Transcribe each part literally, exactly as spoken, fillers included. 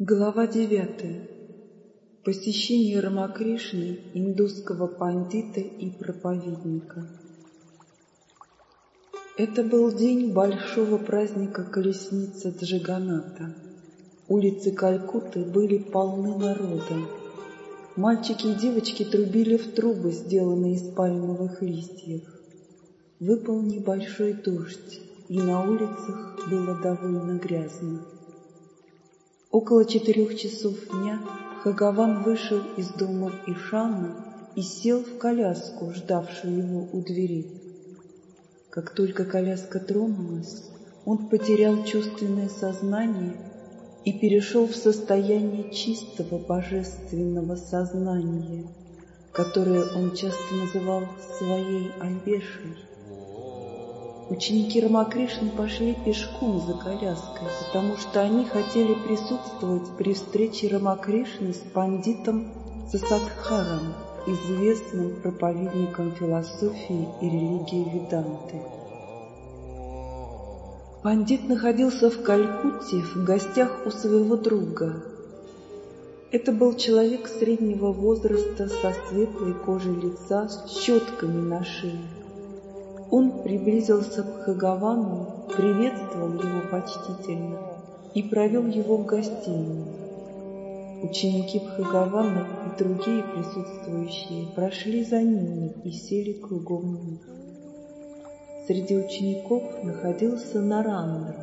Глава девятая. Посещение Рамакришны, индусского пандита и проповедника. Это был день большого праздника колесницы Джаганата. Улицы Калькутты были полны народа. Мальчики и девочки трубили в трубы, сделанные из пальмовых листьев. Выпал небольшой дождь, и на улицах было довольно грязно. Около четырех часов дня Бхагаван вышел из дома Ишана и сел в коляску, ждавшую его у двери. Как только коляска тронулась, он потерял чувственное сознание и перешел в состояние чистого божественного сознания, которое он часто называл своей Анвешей. Ученики Рамакришны пошли пешком за коляской, потому что они хотели присутствовать при встрече Рамакришны с пандитом Сасадхаром, известным проповедником философии и религии Веданты. Пандит находился в Калькутте в гостях у своего друга. Это был человек среднего возраста со светлой кожей лица, с щетками на шее. Он приблизился к Бхагавану, приветствовал его почтительно и провел его в гостиную. Ученики Бхагавана и другие присутствующие прошли за ними и сели кругом них. Среди учеников находился Нарандра.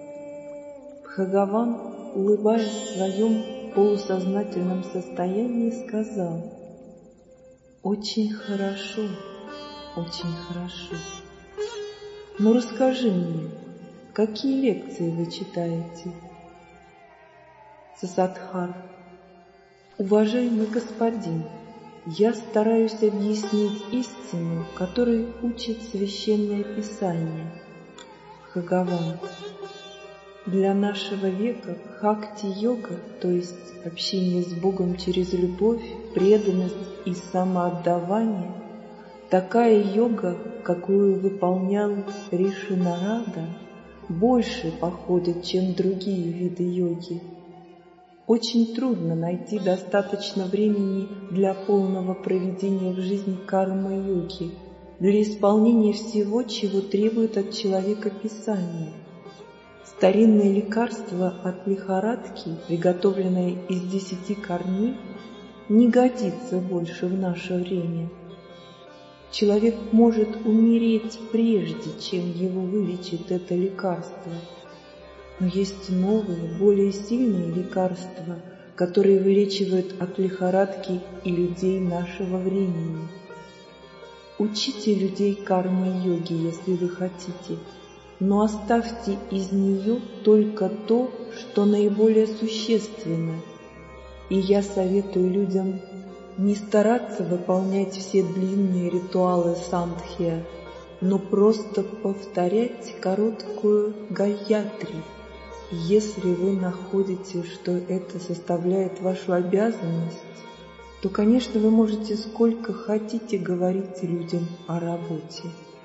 Бхагаван, улыбаясь в своем полусознательном состоянии, сказал: «Очень хорошо, очень хорошо. Но расскажи мне, какие лекции вы читаете?» Сасадхар: «Уважаемый господин, я стараюсь объяснить истину, которой учит Священное Писание». Бхагаван: «Для нашего века бхакти-йога, то есть общение с Богом через любовь, преданность и самоотдавание, такая йога, какую выполнял Риши Нарада, больше походит, чем другие виды йоги. Очень трудно найти достаточно времени для полного проведения в жизни карма-йоги, для исполнения всего, чего требует от человека Писание. Старинное лекарство от лихорадки, приготовленное из десяти корней, не годится больше в наше время. Человек может умереть прежде, чем его вылечит это лекарство. Но есть новые, более сильные лекарства, которые вылечивают от лихорадки и людей нашего времени. Учите людей кармы-йоги, если вы хотите, но оставьте из нее только то, что наиболее существенно. И я советую людям не стараться выполнять все длинные ритуалы сандхья, но просто повторять короткую гаятри. Если вы находите, что это составляет вашу обязанность, то, конечно, вы можете сколько хотите говорить людям о работе.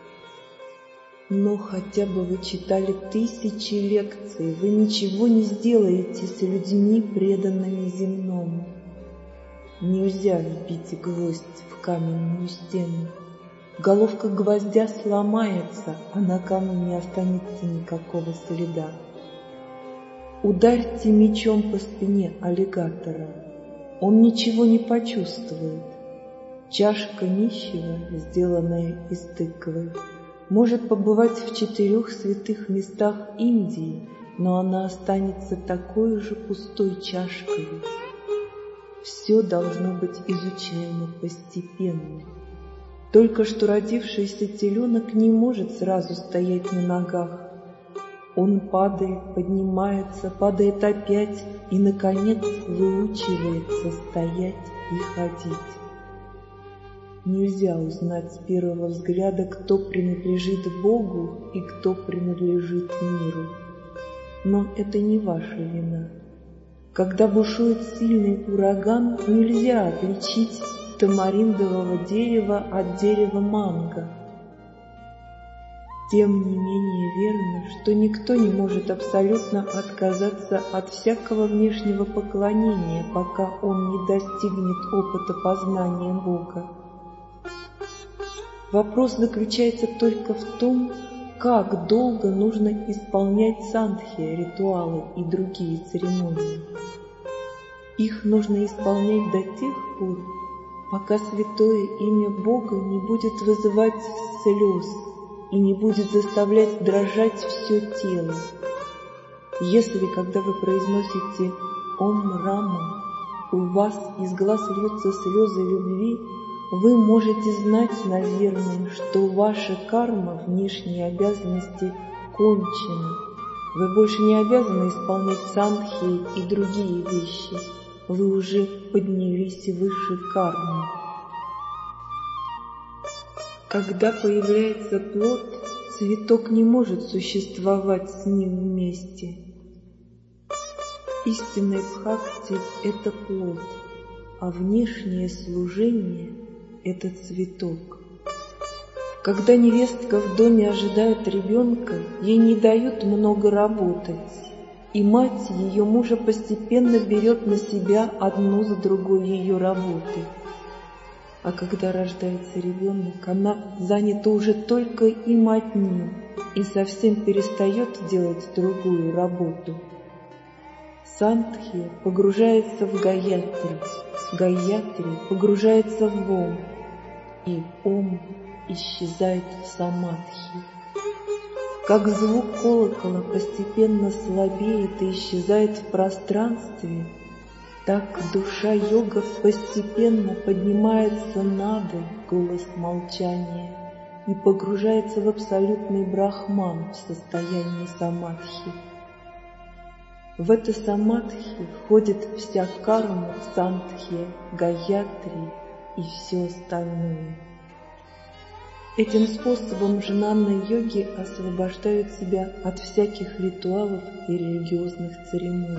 Но хотя бы вы читали тысячи лекций, вы ничего не сделаете с людьми, преданными земному. Нельзя вбить гвоздь в каменную стену. Головка гвоздя сломается, а на камне не останется никакого следа. Ударьте мечом по спине аллигатора. Он ничего не почувствует. Чашка нищего, сделанная из тыквы, может побывать в четырех святых местах Индии, но она останется такой же пустой чашкой. Все должно быть изучаемо постепенно. Только что родившийся теленок не может сразу стоять на ногах. Он падает, поднимается, падает опять и, наконец, выучивается стоять и ходить. Нельзя узнать с первого взгляда, кто принадлежит Богу и кто принадлежит миру. Но это не ваша вина. Когда бушует сильный ураган, нельзя отличить тамариндового дерева от дерева манго. Тем не менее верно, что никто не может абсолютно отказаться от всякого внешнего поклонения, пока он не достигнет опыта познания Бога. Вопрос заключается только в том, как долго нужно исполнять сандхи, ритуалы и другие церемонии. Их нужно исполнять до тех пор, пока святое имя Бога не будет вызывать слез и не будет заставлять дрожать все тело. Если, когда вы произносите «Ом Рама», у вас из глаз льются слезы любви, вы можете знать, наверное, что ваша карма, внешние обязанности кончены. Вы больше не обязаны исполнять сандхи и другие вещи. Вы уже поднялись выше кармы. Когда появляется плод, цветок не может существовать с ним вместе. Истинная бхакти – это плод, а внешнее служение – это цветок. Когда невестка в доме ожидает ребенка, ей не дают много работать, и мать ее мужа постепенно берет на себя одну за другой ее работы. А когда рождается ребенок, она занята уже только им одним и совсем перестает делать другую работу. Сандхи погружается в Гаятри, Гаятри погружается в Ом, и Ом исчезает в Самадхи. Как звук колокола постепенно слабеет и исчезает в пространстве, так душа йогов постепенно поднимается над голос молчания и погружается в абсолютный брахман в состоянии самадхи. В это самадхи входит вся карма, сандхи, гаятри и все остальное. Этим способом жнанные йоги освобождают себя от всяких ритуалов и религиозных церемоний.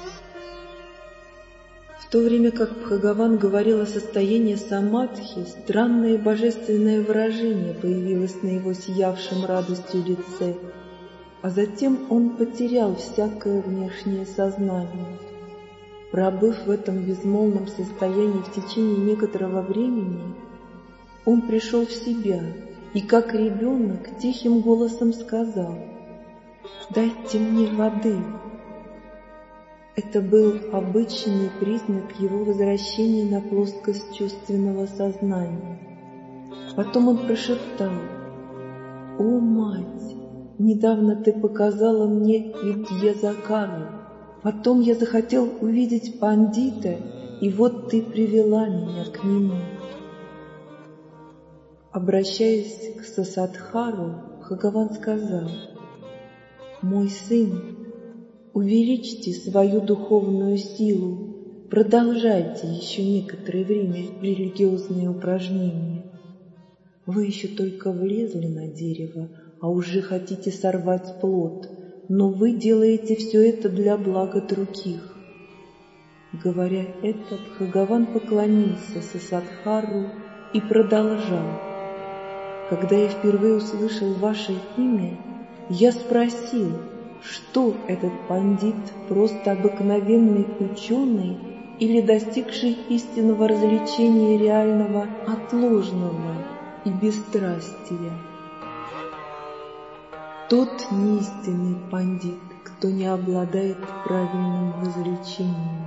В то время как Бхагаван говорил о состоянии самадхи, странное божественное выражение появилось на его сиявшем радостью лице, а затем он потерял всякое внешнее сознание. Пробыв в этом безмолвном состоянии в течение некоторого времени, он пришел в себя и, как ребенок, тихим голосом сказал: «Дайте мне воды». Это был обычный признак его возвращения на плоскость чувственного сознания. Потом он прошептал: «О, мать, недавно ты показала мне Видьязакару. Потом я захотел увидеть пандита, и вот ты привела меня к нему». Обращаясь к Сасадхару, Бхагаван сказал: «Мой сын, увеличьте свою духовную силу, продолжайте еще некоторое время религиозные упражнения. Вы еще только влезли на дерево, а уже хотите сорвать плод, но вы делаете все это для блага других». Говоря это, Бхагаван поклонился Сасадхару и продолжал: «Когда я впервые услышал ваше имя, я спросил, что этот пандит, просто обыкновенный ученый или достигший истинного развлечения реального от ложного и бесстрастия. Тот не истинный пандит, кто не обладает правильным развлечением.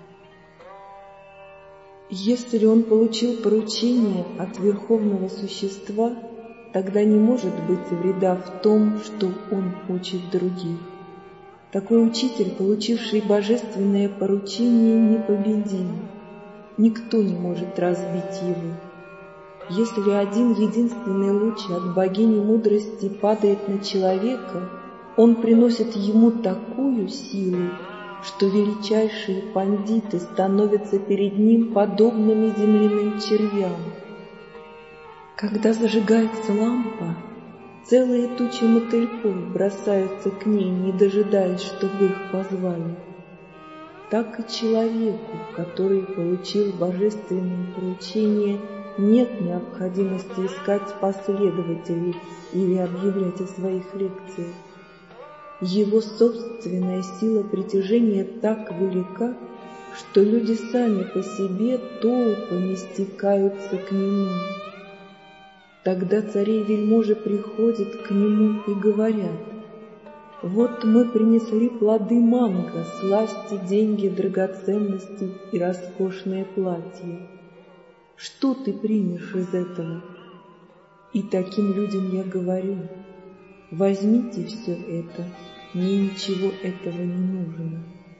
Если он получил поручение от Верховного Существа, тогда не может быть вреда в том, что он учит других. Такой учитель, получивший божественное поручение, непобедим. Никто не может разбить его. Если один единственный луч от богини мудрости падает на человека, он приносит ему такую силу, что величайшие пандиты становятся перед ним подобными земляным червям. Когда зажигается лампа, целые тучи мотыльков бросаются к ней, не дожидаясь, чтобы их позвали. Так и человеку, который получил божественное поручение, нет необходимости искать последователей или объявлять о своих лекциях. Его собственная сила притяжения так велика, что люди сами по себе толпами стекаются к нему. Тогда цари и вельможи приходят к нему и говорят: «Вот мы принесли плоды манго, сласти, деньги, драгоценности и роскошное платье. Что ты примешь из этого?» И таким людям я говорю: возьмите все это, мне ничего этого не нужно.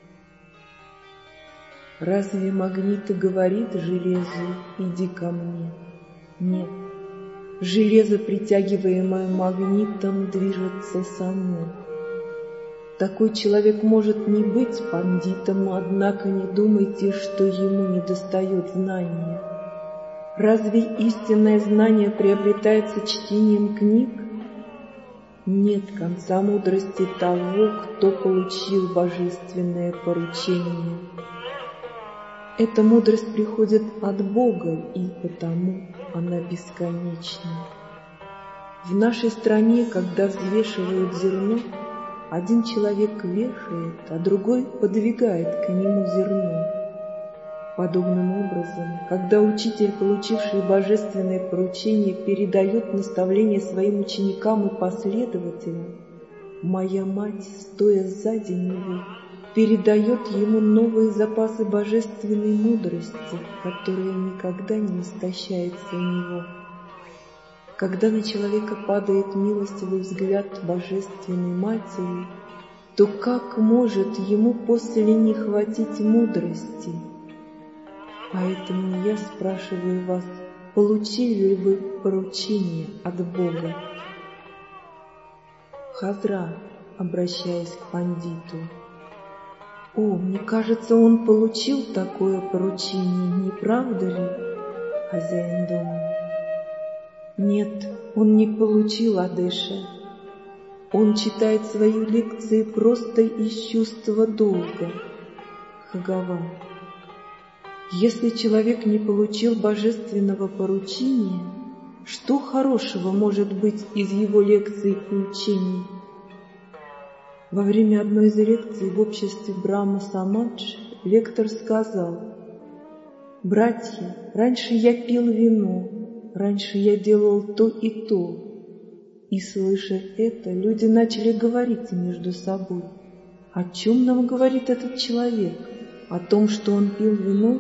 Разве магнит говорит железу: иди ко мне? Нет. Железо, притягиваемое магнитом, движется само. Такой человек может не быть пандитом, однако не думайте, что ему недостает знания. Разве истинное знание приобретается чтением книг? Нет конца мудрости того, кто получил божественное поручение. Эта мудрость приходит от Бога, и потому она бесконечна. В нашей стране, когда взвешивают зерно, один человек вешает, а другой подвигает к нему зерно. Подобным образом, когда учитель, получивший божественное поручение, передает наставления своим ученикам и последователям, моя мать, стоя сзади него, передает ему новые запасы божественной мудрости, которая никогда не истощается у него. Когда на человека падает милостивый взгляд Божественной Матери, то как может ему после не хватить мудрости? Поэтому я спрашиваю вас, получили ли вы поручение от Бога? Хазра, обращаясь к пандиту: «О, мне кажется, он получил такое поручение, не правда ли?» Хозяин дома: «Нет, он не получил, Адеша. Он читает свои лекции просто из чувства долга». Хагава: «Если человек не получил божественного поручения, что хорошего может быть из его лекций и учений?» Во время одной из лекций в обществе Брахма Самадж лектор сказал: «Братья, раньше я пил вино, раньше я делал то и то». И, слыша это, люди начали говорить между собой: «О чем нам говорит этот человек? О том, что он пил вино?»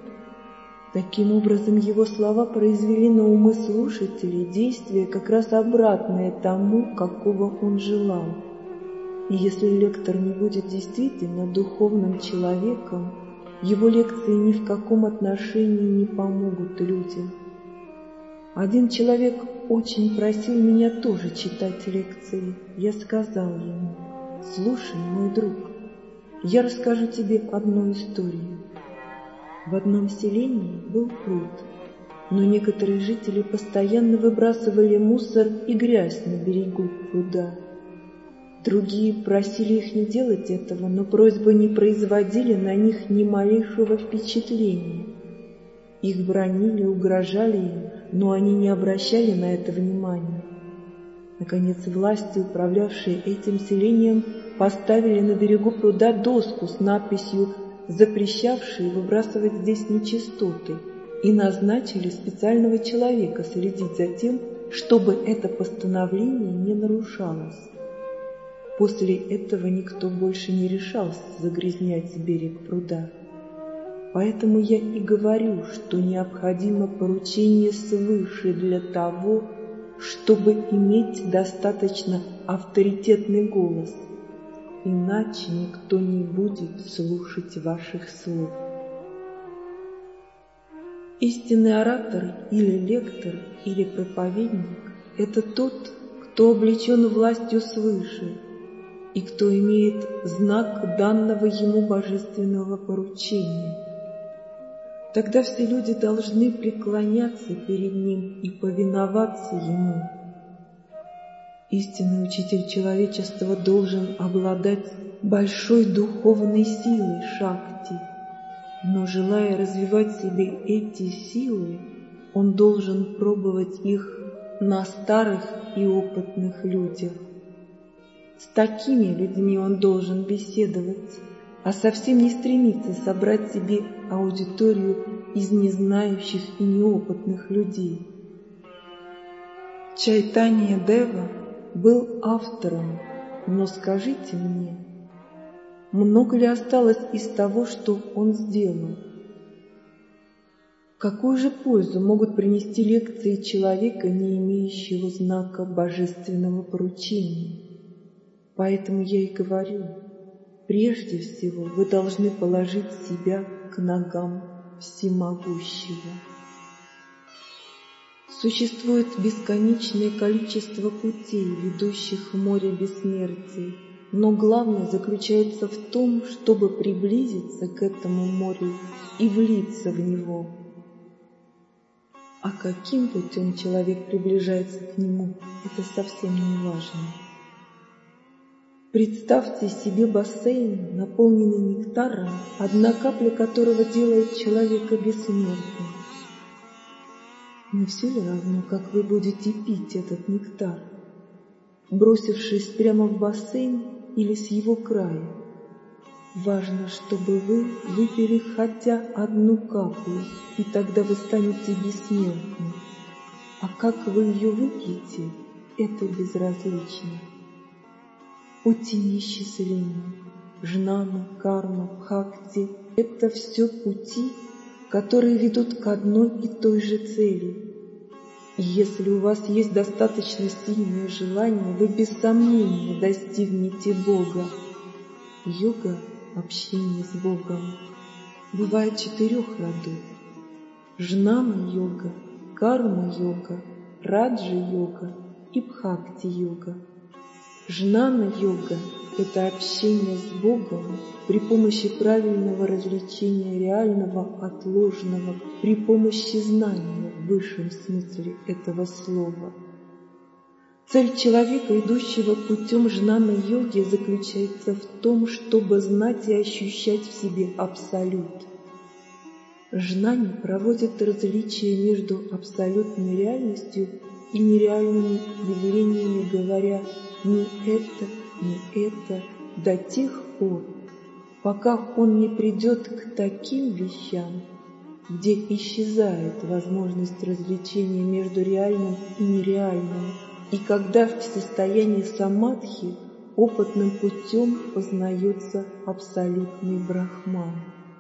Таким образом, его слова произвели на умы слушателей действие, как раз обратное тому, какого он желал. И если лектор не будет действительно духовным человеком, его лекции ни в каком отношении не помогут людям. Один человек очень просил меня тоже читать лекции. Я сказал ему: «Слушай, мой друг, я расскажу тебе одну историю. В одном селении был пруд, но некоторые жители постоянно выбрасывали мусор и грязь на берегу пруда. Другие просили их не делать этого, но просьбы не производили на них ни малейшего впечатления. Их бранили, угрожали им, но они не обращали на это внимания. Наконец, власти, управлявшие этим селением, поставили на берегу пруда доску с надписью, запрещавшей выбрасывать здесь нечистоты, и назначили специального человека следить за тем, чтобы это постановление не нарушалось. После этого никто больше не решался загрязнять берег пруда. Поэтому я и говорю, что необходимо поручение свыше для того, чтобы иметь достаточно авторитетный голос, иначе никто не будет слушать ваших слов. Истинный оратор или лектор или проповедник – это тот, кто облечен властью свыше и кто имеет знак данного ему божественного поручения. Тогда все люди должны преклоняться перед ним и повиноваться ему. Истинный учитель человечества должен обладать большой духовной силой шакти, но, желая развивать в себе эти силы, он должен пробовать их на старых и опытных людях. С такими людьми он должен беседовать, а совсем не стремиться собрать себе аудиторию из незнающих и неопытных людей. Чайтанья Дева был автором, но скажите мне, много ли осталось из того, что он сделал? Какую же пользу могут принести лекции человека, не имеющего знака божественного поручения? Поэтому я и говорю, прежде всего вы должны положить себя к ногам Всемогущего. Существует бесконечное количество путей, ведущих в море бессмертия, но главное заключается в том, чтобы приблизиться к этому морю и влиться в него. А каким путем человек приближается к нему, это совсем не важно. Представьте себе бассейн, наполненный нектаром, одна капля которого делает человека бессмертным. Не все ли равно, как вы будете пить этот нектар, бросившись прямо в бассейн или с его края? Важно, чтобы вы выпили хотя одну каплю, и тогда вы станете бессмертным. А как вы ее выпьете, это безразлично. Пути неисчислимы. Жнана, карма, бхакти — это все пути, которые ведут к одной и той же цели. И если у вас есть достаточно сильное желание, вы без сомнения достигнете Бога. Йога — общение с Богом — бывает четырех родов. Жнана-йога, карма-йога, раджа-йога и бхакти-йога. Жнана-йога — это общение с Богом при помощи правильного развлечения реального от ложного, при помощи знания в высшем смысле этого слова. Цель человека, идущего путем жнана-йоги, заключается в том, чтобы знать и ощущать в себе абсолют. Жнане проводит различие между абсолютной реальностью и нереальными явлениями, говоря «ни это, ни это» до тех пор, пока он не придет к таким вещам, где исчезает возможность развлечения между реальным и нереальным, и когда в состоянии самадхи опытным путем познается абсолютный брахман.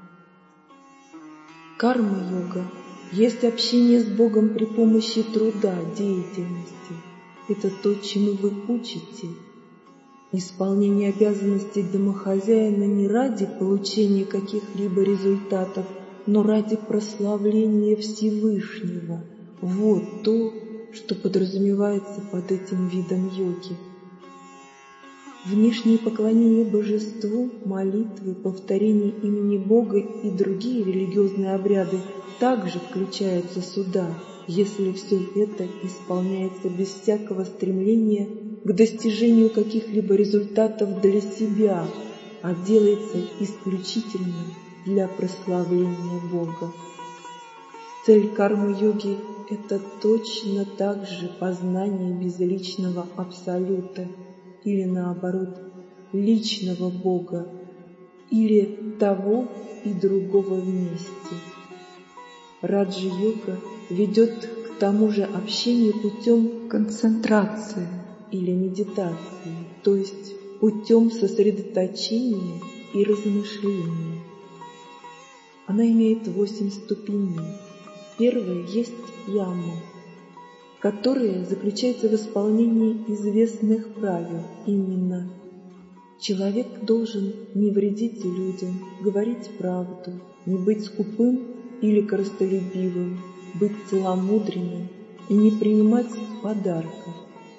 Карма-йога есть общение с Богом при помощи труда, деятельности. Это то, чему вы учите. Исполнение обязанностей домохозяина не ради получения каких-либо результатов, но ради прославления Всевышнего. Вот то, что подразумевается под этим видом йоги. Внешнее поклонение божеству, молитвы, повторение имени Бога и другие религиозные обряды также включаются сюда, если все это исполняется без всякого стремления к достижению каких-либо результатов для себя, а делается исключительно для прославления Бога. Цель кармы-йоги — это точно так же познание безличного абсолюта, или наоборот, личного Бога, или того и другого вместе. Раджа-йога ведет к тому же общению путем концентрации или медитации, то есть путем сосредоточения и размышления. Она имеет восемь ступеней. Первая есть яма, которая заключается в исполнении известных правил. Именно человек должен не вредить людям, говорить правду, не быть скупым или корыстолюбивым, быть целомудренным и не принимать подарков.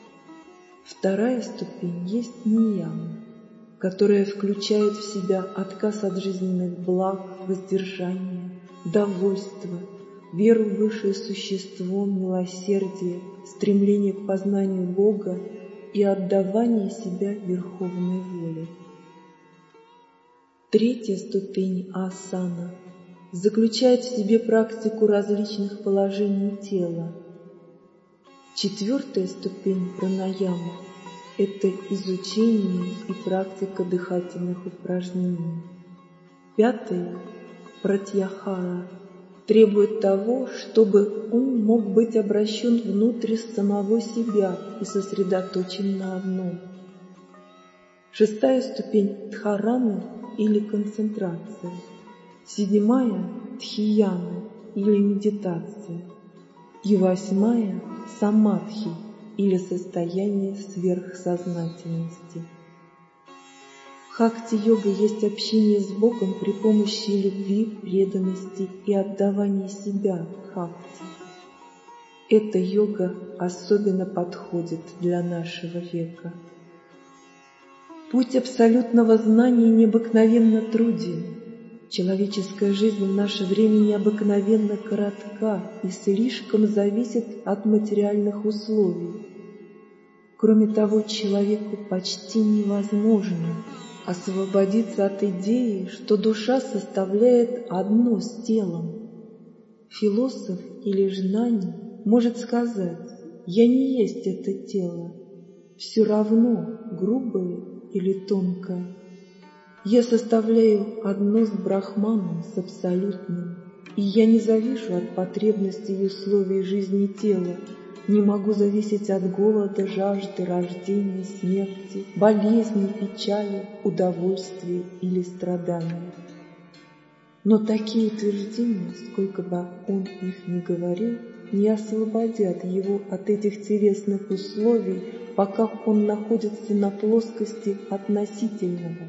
Вторая ступень есть нияма, которая включает в себя отказ от жизненных благ, воздержание, довольство, веру в высшее существо, милосердие, стремление к познанию Бога и отдавание себя верховной воле. Третья ступень асана заключает в себе практику различных положений тела. Четвертая ступень пранаяма – это изучение и практика дыхательных упражнений. Пятая – пратьяхара – требует того, чтобы ум мог быть обращен внутрь самого себя и сосредоточен на одном. Шестая ступень – дхарана или концентрация. Седьмая – дхияна или медитация. И восьмая – самадхи или состояние сверхсознательности. Бхакти-йога есть общение с Богом при помощи любви, преданности и отдавания себя бхакти. Эта йога особенно подходит для нашего века. Путь абсолютного знания необыкновенно труден. Человеческая жизнь в наше время необыкновенно коротка и слишком зависит от материальных условий. Кроме того, человеку почти невозможно освободиться от идеи, что душа составляет одно с телом. Философ или жнани может сказать: «Я не есть это тело, все равно грубое или тонкое. Я составляю одно с Брахманом, с Абсолютным, и я не завишу от потребностей и условий жизни тела, не могу зависеть от голода, жажды, рождения, смерти, болезни, печали, удовольствия или страдания». Но такие утверждения, сколько бы он их ни говорил, не освободят его от этих телесных условий, пока он находится на плоскости относительного.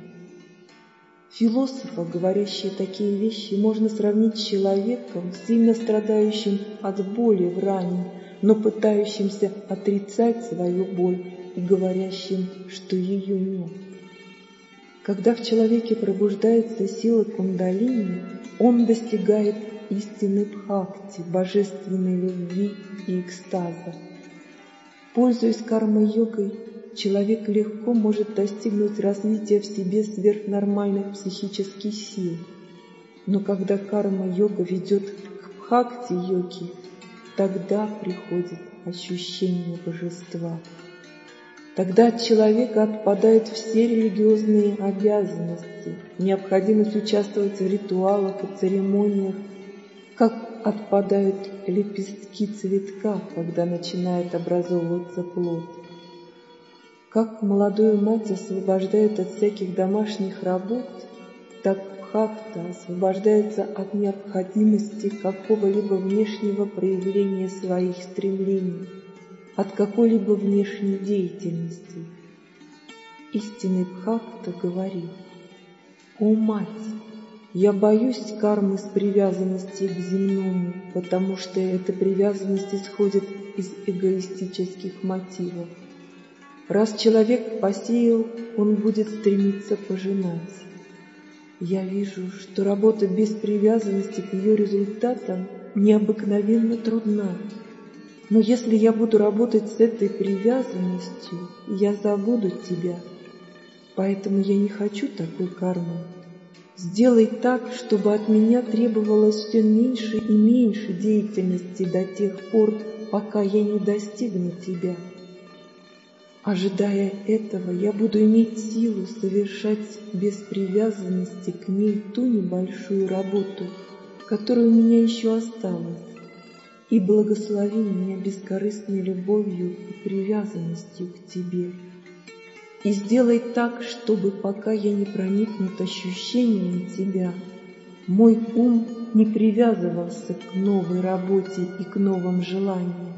Философа, говорящие такие вещи, можно сравнить с человеком, сильно страдающим от боли в ране, но пытающимся отрицать свою боль и говорящим, что ее нет. Когда в человеке пробуждается сила кундалини, он достигает истинной бхакти, божественной любви и экстаза. Пользуясь карма-йогой, человек легко может достигнуть развития в себе сверхнормальных психических сил. Но когда карма-йога ведет к бхакти-йоге, тогда приходит ощущение божества. Тогда от человека отпадают все религиозные обязанности, необходимость участвовать в ритуалах и церемониях, как отпадают лепестки цветка, когда начинает образовываться плод. Как молодую мать освобождают от всяких домашних работ, так бхакта освобождается от необходимости какого-либо внешнего проявления своих стремлений, от какой-либо внешней деятельности. Истинный бхакта говорит: «О мать, я боюсь кармы с привязанности к земному, потому что эта привязанность исходит из эгоистических мотивов. Раз человек посеял, он будет стремиться пожинать. Я вижу, что работа без привязанности к ее результатам необыкновенно трудна. Но если я буду работать с этой привязанностью, я забуду тебя. Поэтому я не хочу такой кармы. Сделай так, чтобы от меня требовалось все меньше и меньше деятельности до тех пор, пока я не достигну тебя. Ожидая этого, я буду иметь силу совершать без привязанности к ней ту небольшую работу, которая у меня еще осталась, и благослови меня бескорыстной любовью и привязанностью к тебе. И сделай так, чтобы, пока я не проникнут ощущением тебя, мой ум не привязывался к новой работе и к новым желаниям.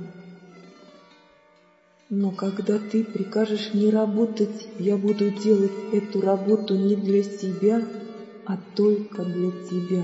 Но когда ты прикажешь мне работать, я буду делать эту работу не для себя, а только для тебя».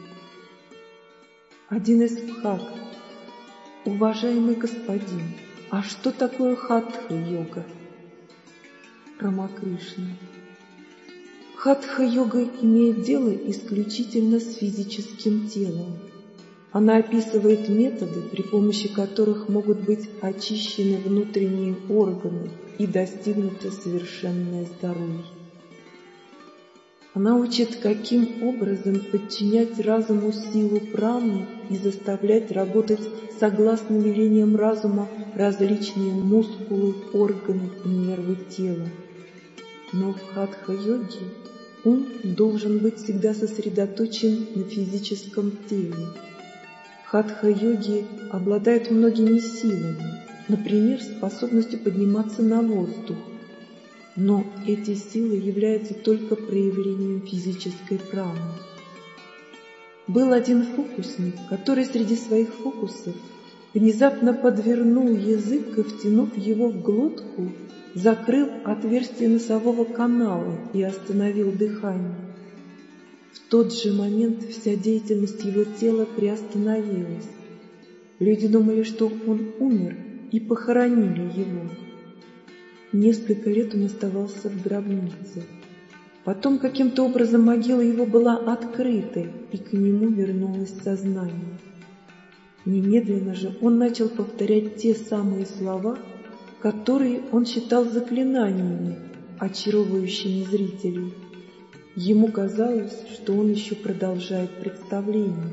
Один из бхакт: «Уважаемый господин, а что такое хатха-йога?» Рамакришна: «Хатха-йога имеет дело исключительно с физическим телом. Она описывает методы, при помощи которых могут быть очищены внутренние органы и достигнуто совершенное здоровье». Она учит, каким образом подчинять разуму силу прамы и заставлять работать согласно велениям разума различные мускулы, органы и нервы тела. Но в хатха-йоге ум должен быть всегда сосредоточен на физическом теле. Хатха-йоги обладают многими силами, например, способностью подниматься на воздух. Но эти силы являются только проявлением физической прамы. Был один фокусник, который среди своих фокусов внезапно подвернул язык и, втянув его в глотку, закрыл отверстие носового канала и остановил дыхание. В тот же момент вся деятельность его тела приостановилась. Люди думали, что он умер, и похоронили его. Несколько лет он оставался в гробнице. Потом каким-то образом могила его была открыта, и к нему вернулось сознание. Немедленно же он начал повторять те самые слова, которые он считал заклинаниями, очаровывающими зрителей. Ему казалось, что он еще продолжает представление.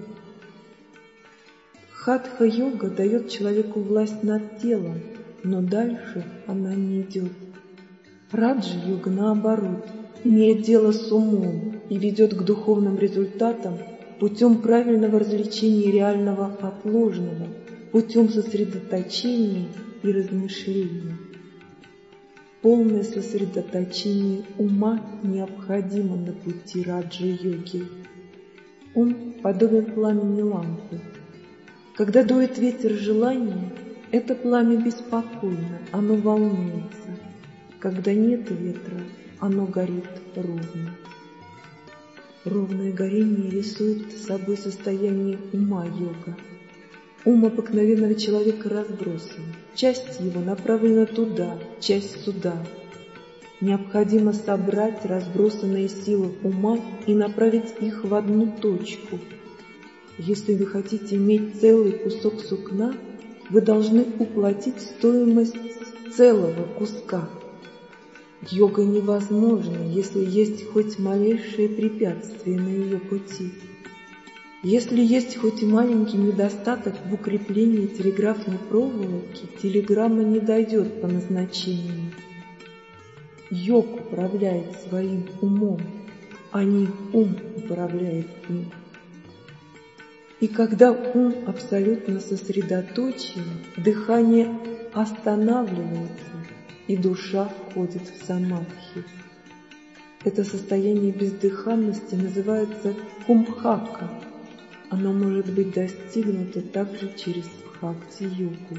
Хатха-йога дает человеку власть над телом, но дальше она не идет. Раджа-йога, наоборот, имеет дело с умом и ведет к духовным результатам путем правильного развлечения реального от ложного, путем сосредоточения и размышления. Полное сосредоточение ума необходимо на пути раджа-йоги. Ум подобен пламени лампы. Когда дует ветер желания, это пламя беспокойно, оно волнуется. Когда нет ветра, оно горит ровно. Ровное горение рисует собой состояние ума йога. Ум обыкновенного человека разбросан. Часть его направлена туда, часть сюда. Необходимо собрать разбросанные силы ума и направить их в одну точку. Если вы хотите иметь целый кусок сукна, вы должны уплатить стоимость целого куска. Йога невозможна, если есть хоть малейшее препятствие на ее пути. Если есть хоть маленький недостаток в укреплении телеграфной проволоки, телеграмма не дойдет по назначению. Йог управляет своим умом, а не ум управляет им. И когда ум абсолютно сосредоточен, дыхание останавливается, и душа входит в самадхи. Это состояние бездыханности называется кумбхака. Оно может быть достигнуто также через бхакти-йогу.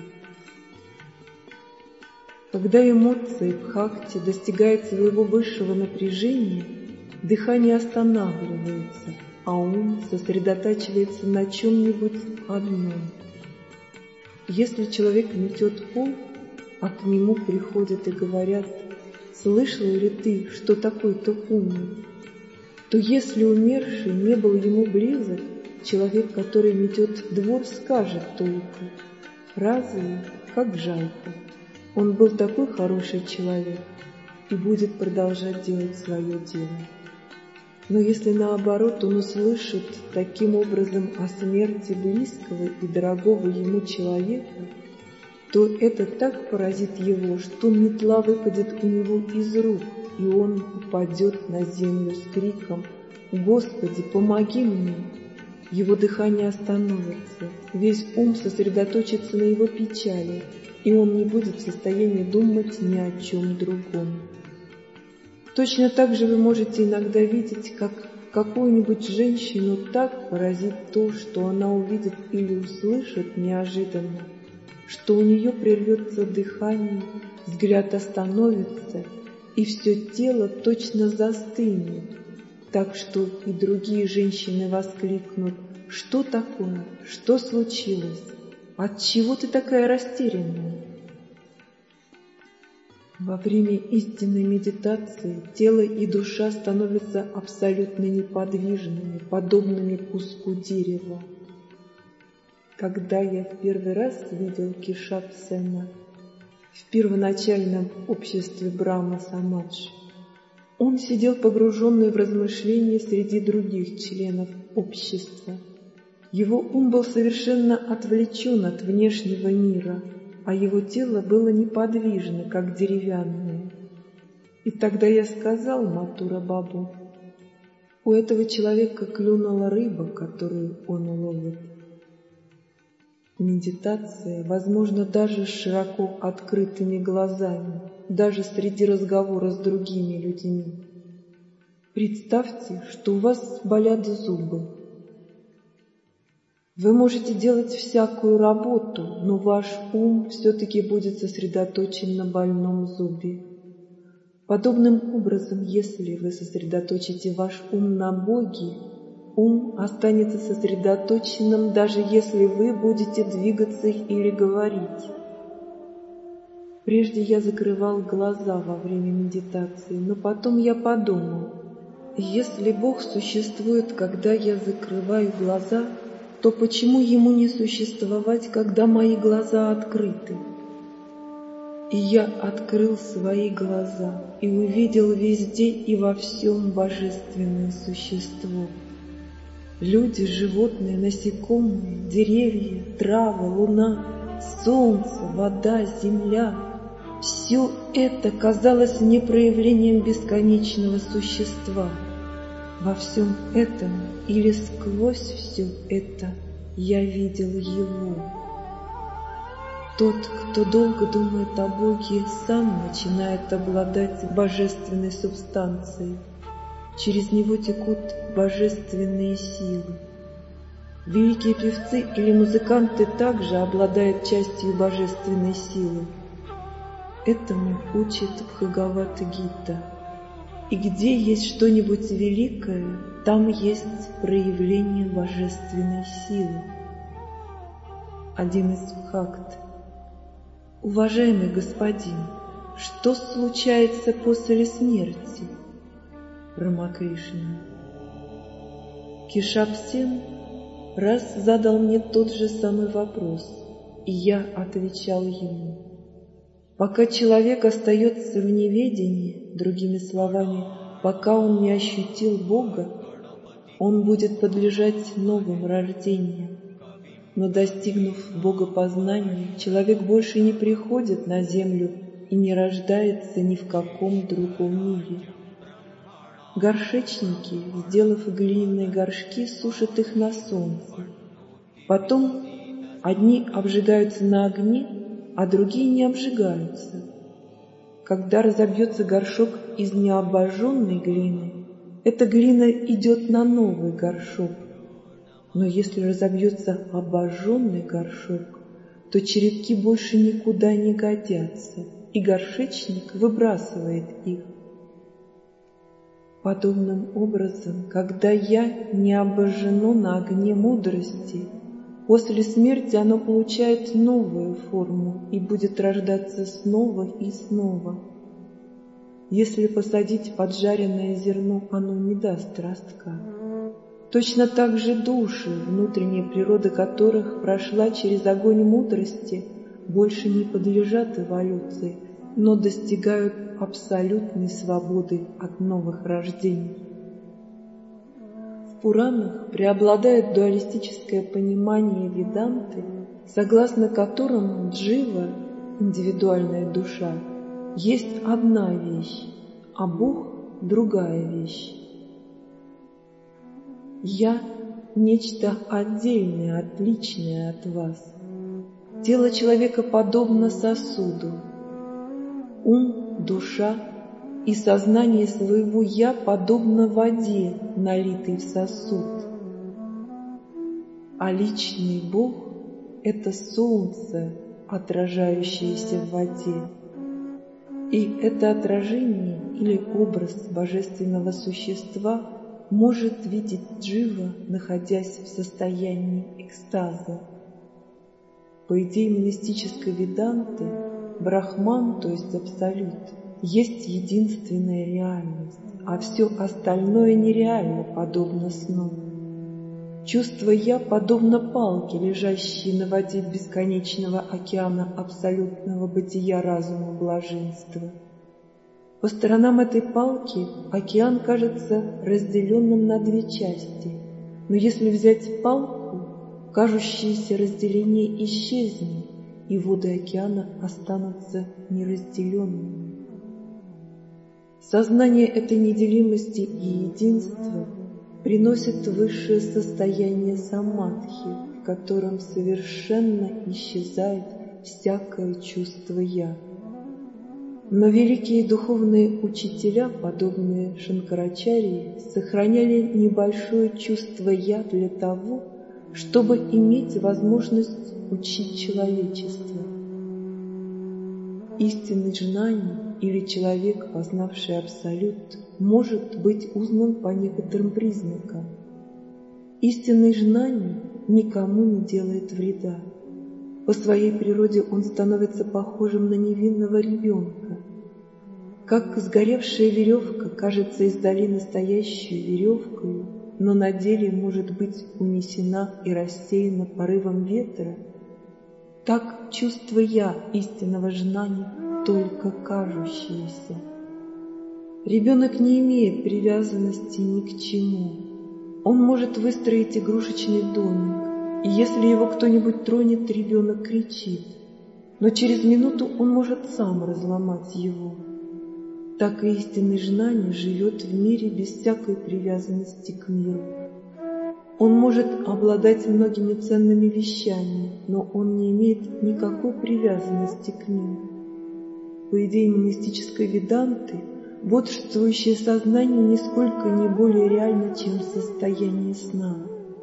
Когда эмоции бхакти достигают своего высшего напряжения, дыхание останавливается, а ум сосредотачивается на чем-нибудь одном. Если человек метет пол, а к нему приходят и говорят: «Слышал ли ты, что такой-то умный?», то если умерший не был ему близок, человек, который метет двор, скажет только: «Разве, как жалько, он был такой хороший человек», и будет продолжать делать свое дело. Но если наоборот он услышит таким образом о смерти близкого и дорогого ему человека, то это так поразит его, что метла выпадет у него из рук, и он упадет на землю с криком: «Господи, помоги мне!». Его дыхание остановится, весь ум сосредоточится на его печали, и он не будет в состоянии думать ни о чем другом. Точно так же вы можете иногда видеть, как какую-нибудь женщину так поразит то, что она увидит или услышит неожиданно, что у нее прервется дыхание, взгляд остановится, и все тело точно застынет, так что и другие женщины воскликнут: «Что такое? Что случилось? Отчего ты такая растерянная?» Во время истинной медитации тело и душа становятся абсолютно неподвижными, подобными куску дерева. Когда я в первый раз видел Кешап-сена в первоначальном обществе Брахма-самадж, Он сидел погруженный в размышления среди других членов общества. Его ум был совершенно отвлечен от внешнего мира, а его тело было неподвижно, как деревянное. И тогда я сказал Матура Бабу: у этого человека клюнула рыба, которую он ловит. Медитация возможна даже с широко открытыми глазами, даже среди разговора с другими людьми. Представьте, что у вас болят зубы. Вы можете делать всякую работу, но ваш ум все-таки будет сосредоточен на больном зубе. Подобным образом, если вы сосредоточите ваш ум на Боге, ум останется сосредоточенным, даже если вы будете двигаться или говорить. Прежде я закрывал глаза во время медитации, но потом я подумал: если Бог существует, когда я закрываю глаза, то почему Ему не существовать, когда мои глаза открыты? И я открыл свои глаза и увидел везде и во всем божественное существо. Люди, животные, насекомые, деревья, травы, луна, солнце, вода, земля — все это казалось мне проявлением бесконечного существа. Во всем этом или сквозь все это я видел Его. Тот, кто долго думает о Боге, сам начинает обладать божественной субстанцией. Через него текут божественные силы. Великие певцы или музыканты также обладают частью божественной силы. Этому учит Бхагавата-гита. И где есть что-нибудь великое, там есть проявление божественной силы. Один из бхакт: уважаемый господин, что случается после смерти? Рамакришна: Кешап-сен раз задал мне тот же самый вопрос, и я отвечал ему: пока человек остается в неведении, другими словами, пока он не ощутил Бога, он будет подлежать новым рождениям. Но достигнув богопознания, человек больше не приходит на землю и не рождается ни в каком другом мире. Горшечники, сделав глиняные горшки, сушат их на солнце. Потом одни обжигаются на огне, а другие не обжигаются. Когда разобьется горшок из необожженной глины, эта глина идет на новый горшок. Но если разобьется обожженный горшок, то черепки больше никуда не годятся, и горшечник выбрасывает их. Подобным образом, когда я не обожжено на огне мудрости, после смерти оно получает новую форму и будет рождаться снова и снова. Если посадить поджаренное зерно, оно не даст ростка. Точно так же души, внутренняя природа которых прошла через огонь мудрости, больше не подлежат эволюции, но достигают абсолютной свободы от новых рождений. В Пуранах преобладает дуалистическое понимание Веданты, согласно которому джива, индивидуальная душа, есть одна вещь, а Бог — другая вещь. Я — нечто отдельное, отличное от вас. Тело человека подобно сосуду. Ум, душа и сознание своего «я» подобно воде, налитой в сосуд. А личный Бог — это солнце, отражающееся в воде. И это отражение или образ божественного существа может видеть джива, находясь в состоянии экстаза. По идее монистической Веданты, Брахман, то есть Абсолют, есть единственная реальность, а все остальное нереально, подобно сну. Чувство «я» подобно палке, лежащей на воде бесконечного океана абсолютного бытия разума блаженства. По сторонам этой палки океан кажется разделенным на две части, но если взять палку, кажущееся разделение исчезнет, и воды океана останутся неразделенными. Сознание этой неделимости и единства приносит высшее состояние самадхи, в котором совершенно исчезает всякое чувство «я». Но великие духовные учителя, подобные Шанкарачарье, сохраняли небольшое чувство «я» для того, чтобы иметь возможность учить человечество. Истинный джнани или человек, познавший Абсолют, может быть узнан по некоторым признакам. Истинный джнани никому не делает вреда. По своей природе он становится похожим на невинного ребенка. Как сгоревшая веревка кажется издали настоящей веревкой, но на деле может быть унесена и рассеяна порывом ветра, так чувство «я» истинного джнани только кажущееся. Ребенок не имеет привязанности ни к чему. Он может выстроить игрушечный домик, и если его кто-нибудь тронет, ребенок кричит, но через минуту он может сам разломать его. Так и истинный джнани живет в мире без всякой привязанности к миру. Он может обладать многими ценными вещами, но он не имеет никакой привязанности к ним. По идее монистической веданты, бодрствующее сознание нисколько не более реально, чем состояние сна.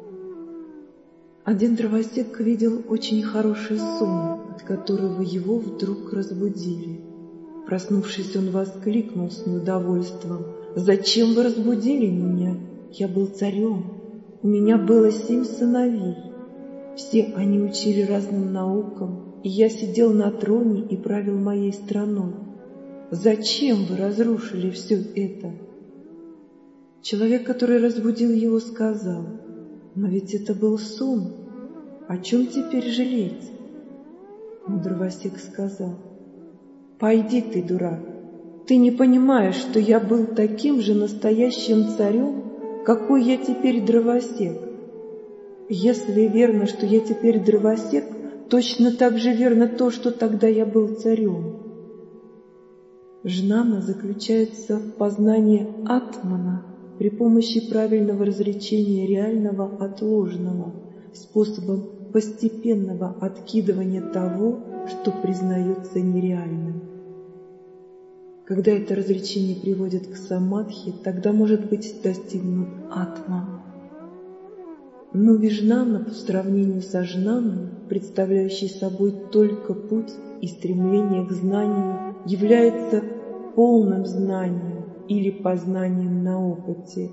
Один дровосек видел очень хороший сон, от которого его вдруг разбудили. Проснувшись, он воскликнул с неудовольствием: «Зачем вы разбудили меня? Я был царем. У меня было семь сыновей. Все они учили разным наукам, и я сидел на троне и правил моей страной. Зачем вы разрушили все это?» Человек, который разбудил его, сказал: «Но ведь это был сон. О чем теперь жалеть?» Но дровосек сказал: «Пойди ты, дурак, ты не понимаешь, что я был таким же настоящим царем, какой я теперь дровосек. Если верно, что я теперь дровосек, точно так же верно то, что тогда я был царем». Джнана заключается в познании атмана при помощи правильного различения реального от ложного, способом постепенного откидывания того, что признается нереальным. Когда это различение приводит к самадхи, тогда может быть достигнут атман. Но вижнана по сравнению со джнаной, представляющей собой только путь и стремление к знанию, является полным знанием или познанием на опыте.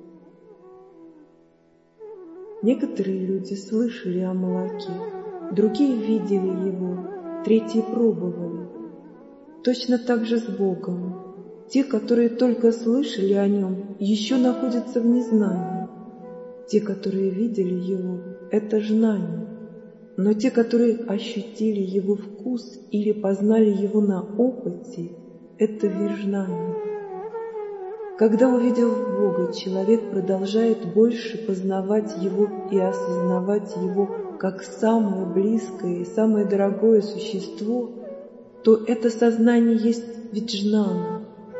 Некоторые люди слышали о молоке, другие видели его, третьи пробовали. Точно так же с Богом. Те, которые только слышали о Нем, еще находятся в незнании. Те, которые видели Его, — это джнани. Но те, которые ощутили Его вкус или познали Его на опыте, — это вижнани. Когда, увидев Бога, человек продолжает больше познавать Его и осознавать Его как самое близкое и самое дорогое существо, то это сознание есть виджнана.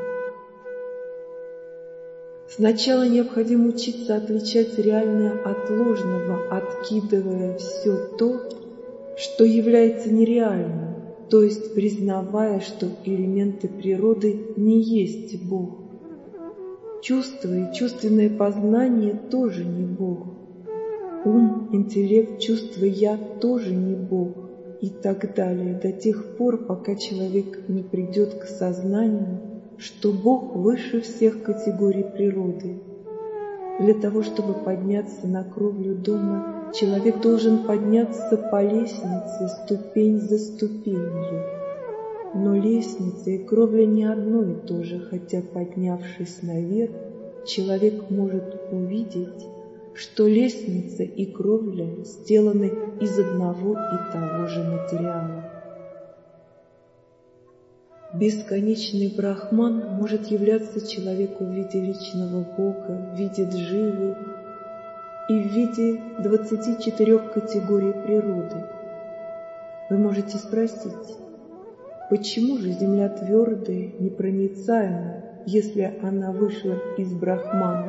Сначала необходимо учиться отличать реальное от ложного, откидывая все то, что является нереальным, то есть признавая, что элементы природы не есть Бог. Чувство и чувственное познание тоже не Бог. Ум, интеллект, чувство «я» тоже не Бог. И так далее, до тех пор, пока человек не придет к сознанию, что Бог выше всех категорий природы. Для того, чтобы подняться на кровлю дома, человек должен подняться по лестнице, ступень за ступенью. Но лестница и кровля не одно и то же, хотя, поднявшись наверх, человек может увидеть, что лестница и кровля сделаны из одного и того же материала. Бесконечный Брахман может являться человеку в виде личного Бога, в виде дживы и в виде двадцати четырех категорий природы. Вы можете спросить, почему же Земля твердая, непроницаема, если она вышла из Брахмана?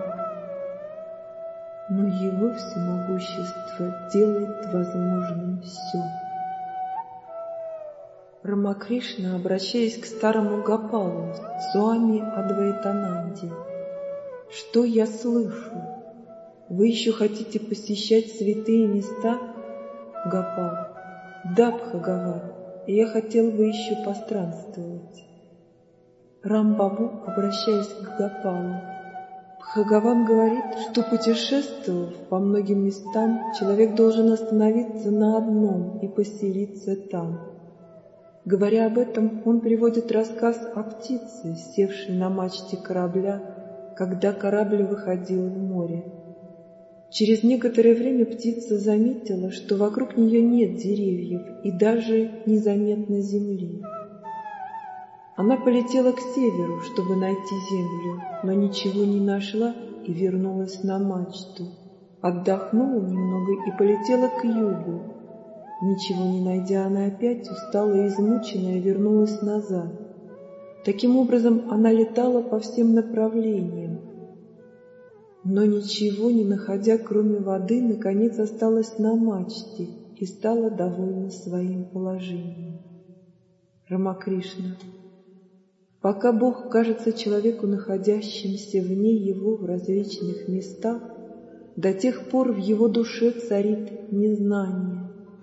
Но его всемогущество делает возможным все. Рамакришна, обращаясь к старому Гопалу, Суами Адвайтананде: «Что я слышу? Вы еще хотите посещать святые места?» Гопал: «Да, Бхагаван, я хотел бы еще постранствовать». Рамбабу, обращаясь к Гопалу: «Бхагаван говорит, что, путешествовав по многим местам, человек должен остановиться на одном и поселиться там». Говоря об этом, он приводит рассказ о птице, севшей на мачте корабля, когда корабль выходил в море. Через некоторое время птица заметила, что вокруг нее нет деревьев и даже незаметно земли. Она полетела к северу, чтобы найти землю, но ничего не нашла и вернулась на мачту. Отдохнула немного и полетела к югу. Ничего не найдя, она опять, усталая и измученная, вернулась назад. Таким образом, она летала по всем направлениям, но ничего не находя, кроме воды, наконец осталась на мачте и стала довольна своим положением. Рамакришна: пока Бог кажется человеку находящимся вне его в различных местах, до тех пор в его душе царит незнание.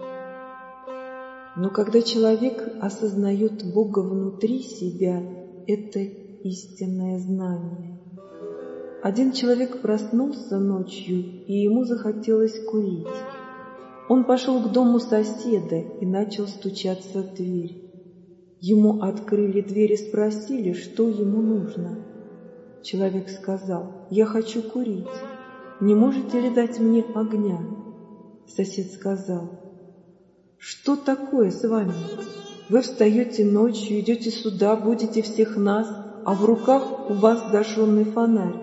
Но когда человек осознает Бога внутри себя, это истинное знание. Один человек проснулся ночью, и ему захотелось курить. Он пошел к дому соседа и начал стучаться в дверь. Ему открыли дверь и спросили, что ему нужно. Человек сказал: «Я хочу курить. Не можете ли дать мне огня?» Сосед сказал: «Что такое с вами? Вы встаете ночью, идете сюда, будете всех нас, а в руках у вас зажженный фонарь».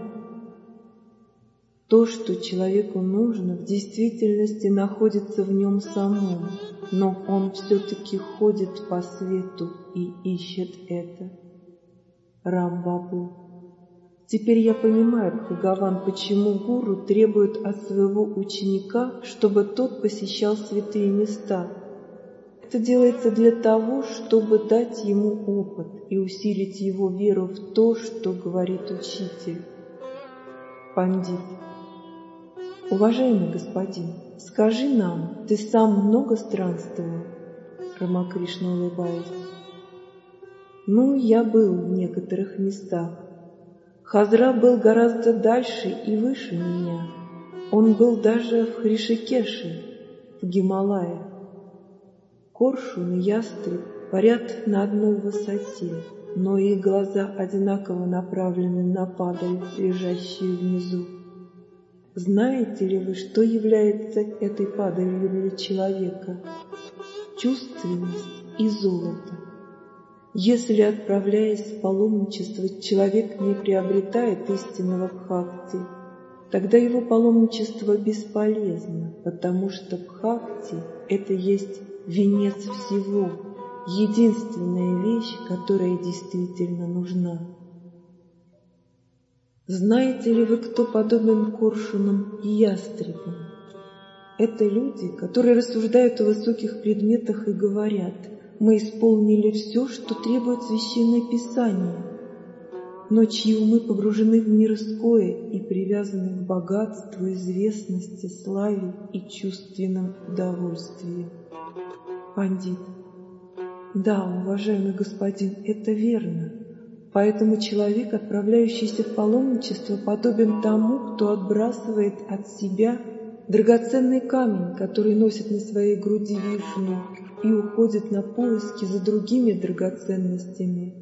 То, что человеку нужно, в действительности находится в нем самом, но он все-таки ходит по свету и ищет это. Рамбабу: теперь я понимаю, Бхагаван, почему гуру требует от своего ученика, чтобы тот посещал святые места. Это делается для того, чтобы дать ему опыт и усилить его веру в то, что говорит учитель. Пандит: уважаемый господин, скажи нам, ты сам много странствовал? Рамакришна, улыбаясь: ну, я был в некоторых местах. Хазра был гораздо дальше и выше меня. Он был даже в Хришикеше, в Гималаях. Коршун и ястреб парят на одной высоте, но их глаза одинаково направлены на падаль, лежащую внизу. Знаете ли вы, что является этой падалью для человека? Чувственность и золото. Если, отправляясь в паломничество, человек не приобретает истинного бхакти, тогда его паломничество бесполезно, потому что бхакти — это есть венец всего, единственная вещь, которая действительно нужна. Знаете ли вы, кто подобен коршунам и ястребам? Это люди, которые рассуждают о высоких предметах и говорят: мы исполнили все, что требует Священное Писание, но чьи умы погружены в мирское и привязаны к богатству, известности, славе и чувственным удовольствиям. Пандит: да, уважаемый господин, это верно. Поэтому человек, отправляющийся в паломничество, подобен тому, кто отбрасывает от себя драгоценный камень, который носит на своей груди Вишну, и уходит на поиски за другими драгоценностями.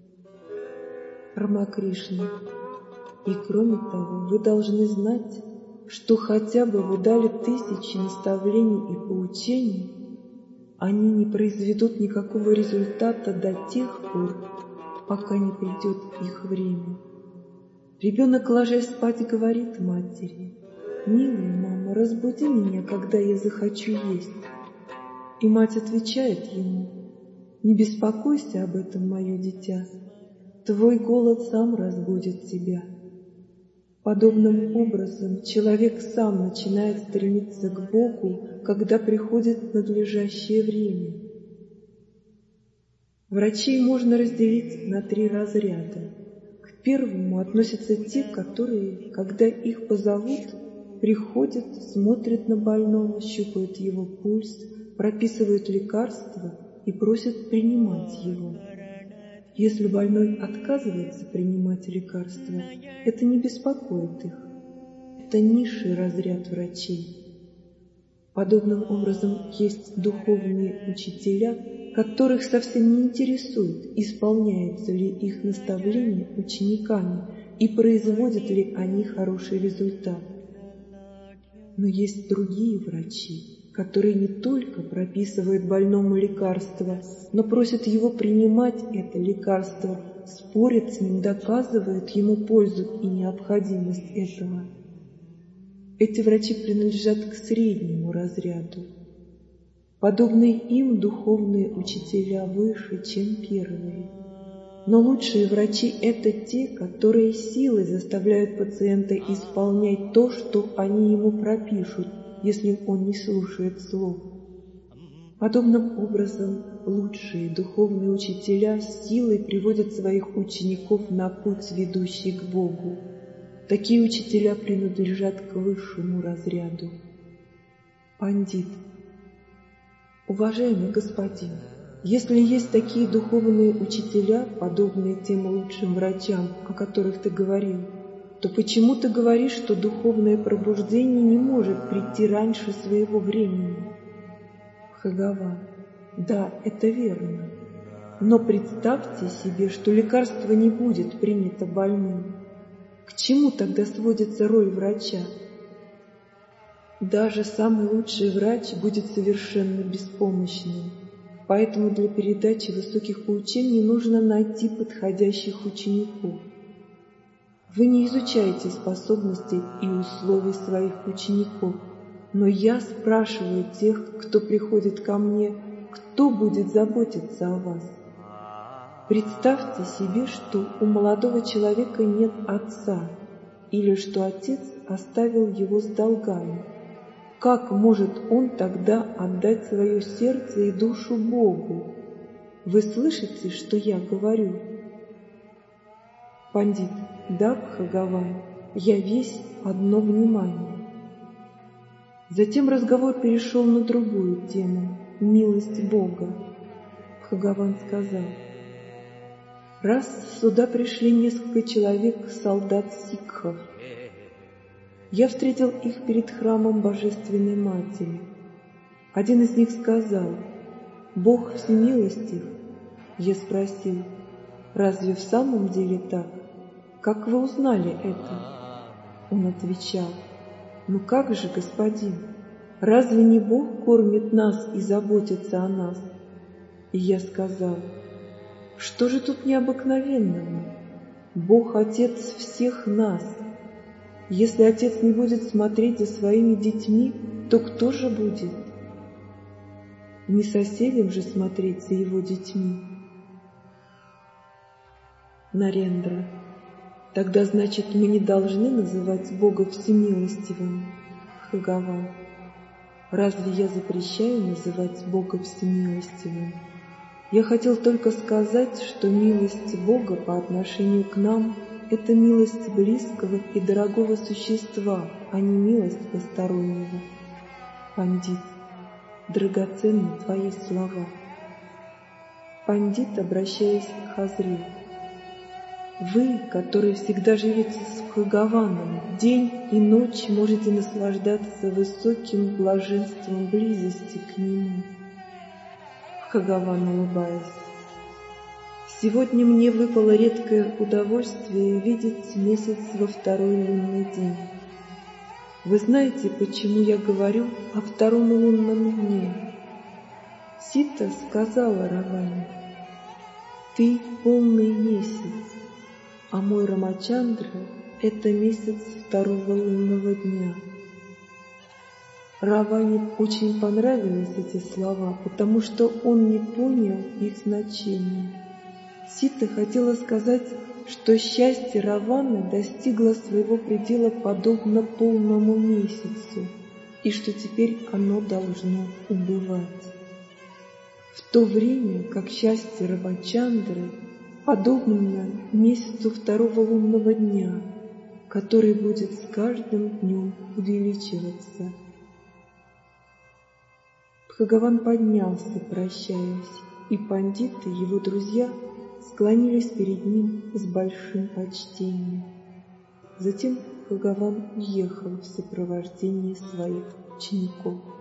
Рамакришна: и кроме того, вы должны знать, что хотя бы вы дали тысячи наставлений и поучений, они не произведут никакого результата до тех пор, пока не придет их время. Ребенок, ложась спать, говорит матери: «Милая мама, разбуди меня, когда я захочу есть». И мать отвечает ему: «Не беспокойся об этом, мое дитя, твой голод сам разбудит тебя». Подобным образом человек сам начинает стремиться к Богу, когда приходит надлежащее время. Врачей можно разделить на три разряда. К первому относятся те, которые, когда их позовут, приходят, смотрят на больного, щупают его пульс, прописывают лекарства и просят принимать его. Если больной отказывается принимать лекарства, это не беспокоит их. Это низший разряд врачей. Подобным образом есть духовные учителя, которых совсем не интересует, исполняются ли их наставления учениками и производят ли они хороший результат. Но есть другие врачи, которые не только прописывают больному лекарство, но просят его принимать это лекарство, спорят с ним, доказывают ему пользу и необходимость этого. Эти врачи принадлежат к среднему разряду. Подобные им духовные учителя выше, чем первые. Но лучшие врачи — это те, которые силой заставляют пациента исполнять то, что они ему пропишут, если он не слушает слов. Подобным образом лучшие духовные учителя силой приводят своих учеников на путь, ведущий к Богу. Такие учителя принадлежат к высшему разряду. Пандит. Уважаемый господин, если есть такие духовные учителя, подобные тем лучшим врачам, о которых ты говорил, то почему ты говоришь, что духовное пробуждение не может прийти раньше своего времени? Бхагаван. Да, это верно. Но представьте себе, что лекарство не будет принято больным. К чему тогда сводится роль врача? Даже самый лучший врач будет совершенно беспомощным. Поэтому для передачи высоких поучений нужно найти подходящих учеников. Вы не изучаете способностей и условий своих учеников, но я спрашиваю тех, кто приходит ко мне, кто будет заботиться о вас. Представьте себе, что у молодого человека нет отца, или что отец оставил его с долгами. Как может он тогда отдать свое сердце и душу Богу? Вы слышите, что я говорю? Пандит. Да, Бхагаван, я весь одно внимание. Затем разговор перешел на другую тему — милость Бога. Бхагаван сказал: раз сюда пришли несколько человек, солдат сикхов, я встретил их перед храмом Божественной Матери. Один из них сказал: Бог всемилостив. Я спросил: разве в самом деле так? Как вы узнали это? Он отвечал: ну как же, господин, разве не Бог кормит нас и заботится о нас? И я сказал: что же тут необыкновенного? Бог Отец всех нас. Если Отец не будет смотреть за своими детьми, то кто же будет? Не соседям же смотреть за его детьми. Нарендра. Тогда, значит, мы не должны называть Бога всемилостивым. Бхагаван. Разве я запрещаю называть Бога всемилостивым? Я хотел только сказать, что милость Бога по отношению к нам — это милость близкого и дорогого существа, а не милость постороннего. Пандит. Драгоценны твои слова. Пандит, обращаясь к Хазре. Вы, которые всегда живете с Бхагаваном, день и ночь можете наслаждаться высоким блаженством близости к Нему. Бхагаван, улыбаясь. Сегодня мне выпало редкое удовольствие видеть месяц во второй лунный день. Вы знаете, почему я говорю о втором лунном дне? Сита сказала Раване: ты полный месяц, а мой Рамачандра — это месяц второго лунного дня». Раване очень понравились эти слова, потому что он не понял их значения. Сита хотела сказать, что счастье Раваны достигло своего предела подобно полному месяцу, и что теперь оно должно убывать. В то время как счастье Рамачандры подобно месяцу второго лунного дня, который будет с каждым днем увеличиваться. Бхагаван поднялся, прощаясь, и пандиты, его друзья, склонились перед ним с большим почтением. Затем Бхагаван уехал в сопровождении своих учеников.